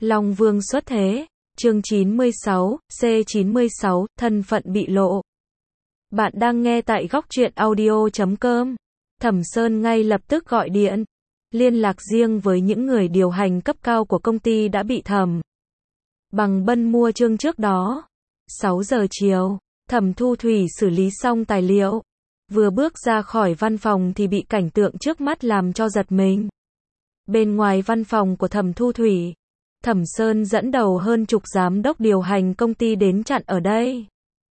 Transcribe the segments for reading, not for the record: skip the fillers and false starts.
Long Vương xuất thế, chương 96, C96, thân phận bị lộ. Bạn đang nghe tại Góc Truyện Audio.com. Thẩm Sơn ngay lập tức gọi điện, liên lạc riêng với những người điều hành cấp cao của công ty đã bị Thẩm Bằng Bân mua chương trước đó. 6 giờ chiều, Thẩm Thu Thủy xử lý xong tài liệu. Vừa bước ra khỏi văn phòng thì bị cảnh tượng trước mắt làm cho giật mình. Bên ngoài văn phòng của Thẩm Thu Thủy, Thẩm Sơn dẫn đầu hơn chục giám đốc điều hành công ty đến chặn ở đây.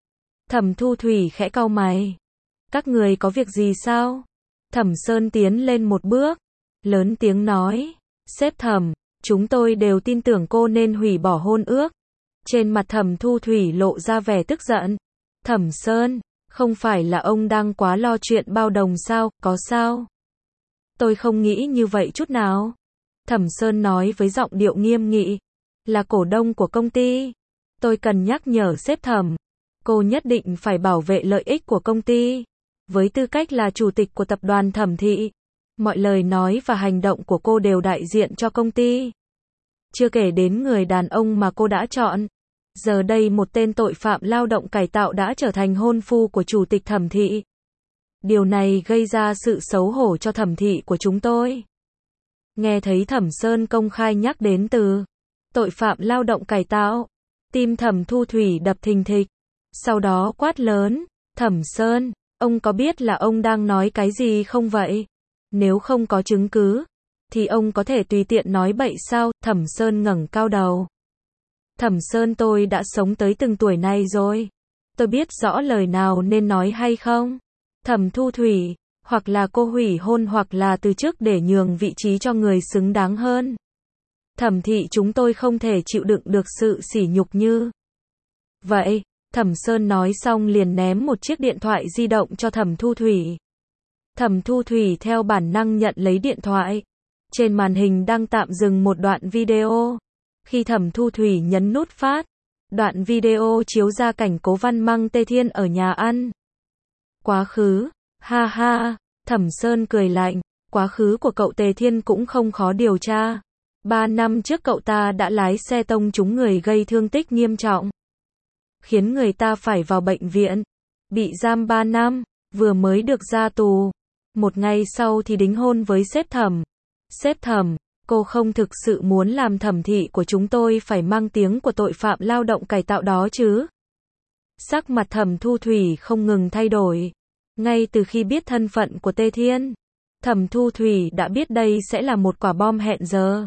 Thẩm Thu Thủy khẽ cau mày. Các người có việc gì sao? Thẩm Sơn tiến lên một bước, lớn tiếng nói. Sếp Thẩm, chúng tôi đều tin tưởng cô nên hủy bỏ hôn ước. Trên mặt Thẩm Thu Thủy lộ ra vẻ tức giận. Thẩm Sơn, không phải là ông đang quá lo chuyện bao đồng sao, có sao? Tôi không nghĩ như vậy chút nào. Thẩm Sơn nói với giọng điệu nghiêm nghị. Là cổ đông của công ty. Tôi cần nhắc nhở sếp Thẩm. Cô nhất định phải bảo vệ lợi ích của công ty. Với tư cách là chủ tịch của tập đoàn Thẩm Thị, mọi lời nói và hành động của cô đều đại diện cho công ty. Chưa kể đến người đàn ông mà cô đã chọn. Giờ đây một tên tội phạm lao động cải tạo đã trở thành hôn phu của chủ tịch Thẩm Thị. Điều này gây ra sự xấu hổ cho Thẩm Thị của chúng tôi. Nghe thấy Thẩm Sơn công khai nhắc đến từ tội phạm lao động cải tạo, tim Thẩm Thu Thủy đập thình thịch. Sau đó quát lớn, Thẩm Sơn, ông có biết là ông đang nói cái gì không vậy? Nếu không có chứng cứ, thì ông có thể tùy tiện nói bậy sao? Thẩm Sơn ngẩng cao đầu. Thẩm Sơn, tôi đã sống tới từng tuổi này rồi. Tôi biết rõ lời nào nên nói hay không? Thẩm Thu Thủy, hoặc là cô hủy hôn hoặc là từ chức để nhường vị trí cho người xứng đáng hơn. Thẩm Thị chúng tôi không thể chịu đựng được sự sỉ nhục như vậy. Thẩm Sơn nói xong liền ném một chiếc điện thoại di động cho Thẩm Thu Thủy. Thẩm Thu Thủy theo bản năng nhận lấy điện thoại. Trên màn hình đang tạm dừng một đoạn video. Khi Thẩm Thu Thủy nhấn nút phát, đoạn video chiếu ra cảnh Cố Văn mang Tê Thiên ở nhà ăn. Quá khứ, ha ha, Thẩm Sơn cười lạnh, quá khứ của cậu Tê Thiên cũng không khó điều tra. 3 năm trước cậu ta đã lái xe tông trúng người gây thương tích nghiêm trọng, khiến người ta phải vào bệnh viện, bị giam 3 năm, vừa mới được ra tù. Một ngày sau thì đính hôn với sếp Thẩm. Sếp Thẩm, cô không thực sự muốn làm Thẩm Thị của chúng tôi phải mang tiếng của tội phạm lao động cải tạo đó chứ? Sắc mặt Thẩm Thu Thủy không ngừng thay đổi. Ngay từ khi biết thân phận của Tê Thiên, Thẩm Thu Thủy đã biết đây sẽ là một quả bom hẹn giờ.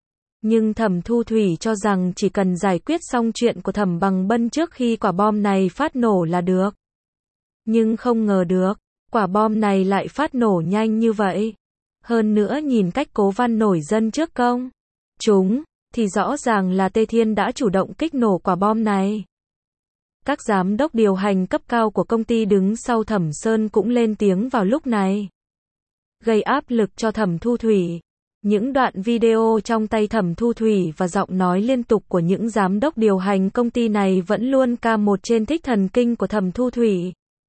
Nhưng Thẩm Thu Thủy cho rằng chỉ cần giải quyết xong chuyện của Thẩm Bằng Bân trước khi quả bom này phát nổ là được. Nhưng không ngờ được, quả bom này lại phát nổ nhanh như vậy. Hơn nữa nhìn cách Cố Văn nổi dân trước công chúng, thì rõ ràng là Tê Thiên đã chủ động kích nổ quả bom này. Các giám đốc điều hành cấp cao của công ty đứng sau Thẩm Sơn cũng lên tiếng vào lúc này, gây áp lực cho Thẩm Thu Thủy. Những đoạn video trong tay Thẩm Thu Thủy và giọng nói liên tục của những giám đốc điều hành công ty này vẫn luôn ca một trên thích thần kinh của Thẩm Thu Thủy.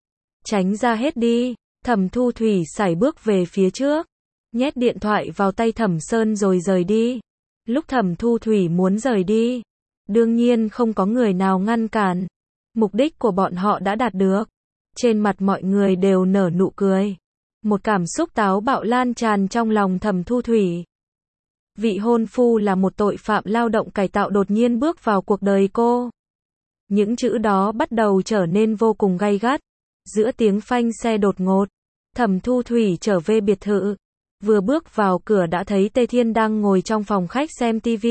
Tránh ra hết đi. Thẩm Thu Thủy sải bước về phía trước, nhét điện thoại vào tay Thẩm Sơn rồi rời đi. Lúc Thẩm Thu Thủy muốn rời đi, đương nhiên không có người nào ngăn cản. Mục đích của bọn họ đã đạt được. Trên mặt mọi người đều nở nụ cười. Một cảm xúc táo bạo lan tràn trong lòng Thẩm Thu Thủy. Vị hôn phu là một tội phạm lao động cải tạo đột nhiên bước vào cuộc đời cô. Những chữ đó bắt đầu trở nên vô cùng gay gắt. Giữa tiếng phanh xe đột ngột, Thẩm Thu Thủy trở về biệt thự. Vừa bước vào cửa đã thấy Tê Thiên đang ngồi trong phòng khách xem TV.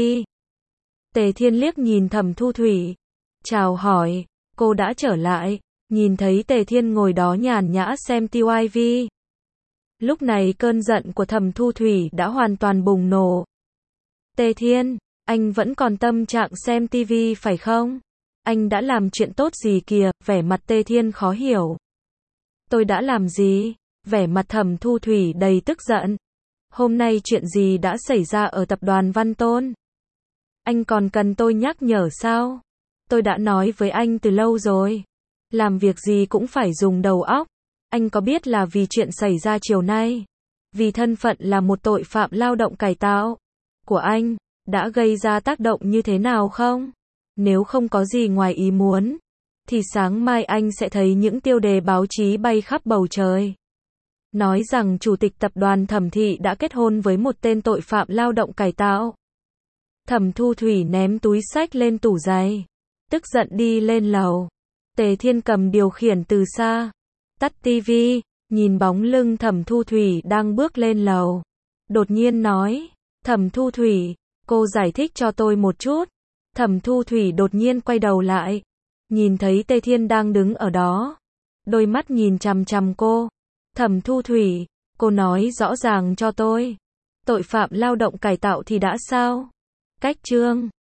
Tê Thiên liếc nhìn Thẩm Thu Thủy, chào hỏi, cô đã trở lại. Nhìn thấy Tê Thiên ngồi đó nhàn nhã xem TV. Lúc này cơn giận của Thẩm Thu Thủy đã hoàn toàn bùng nổ. Tê Thiên, anh vẫn còn tâm trạng xem TV phải không? Anh đã làm chuyện tốt gì kìa? Vẻ mặt Tê Thiên khó hiểu. Tôi đã làm gì? Vẻ mặt Thẩm Thu Thủy đầy tức giận. Hôm nay chuyện gì đã xảy ra ở tập đoàn Văn Tôn? Anh còn cần tôi nhắc nhở sao? Tôi đã nói với anh từ lâu rồi. Làm việc gì cũng phải dùng đầu óc. Anh có biết là vì chuyện xảy ra chiều nay, vì thân phận là một tội phạm lao động cải tạo của anh, đã gây ra tác động như thế nào không? Nếu không có gì ngoài ý muốn, thì sáng mai anh sẽ thấy những tiêu đề báo chí bay khắp bầu trời. Nói rằng chủ tịch tập đoàn Thẩm Thị đã kết hôn với một tên tội phạm lao động cải tạo. Thẩm Thu Thủy ném túi xách lên tủ giày, tức giận đi lên lầu. Tề Thiên cầm điều khiển từ xa, tắt tivi, nhìn bóng lưng Thẩm Thu Thủy đang bước lên lầu. Đột nhiên nói, Thẩm Thu Thủy, cô giải thích cho tôi một chút. Thẩm Thu Thủy đột nhiên quay đầu lại, nhìn thấy Tề Thiên đang đứng ở đó. Đôi mắt nhìn chằm chằm cô. Thẩm Thu Thủy, cô nói rõ ràng cho tôi. Tội phạm lao động cải tạo thì đã sao? Cách chương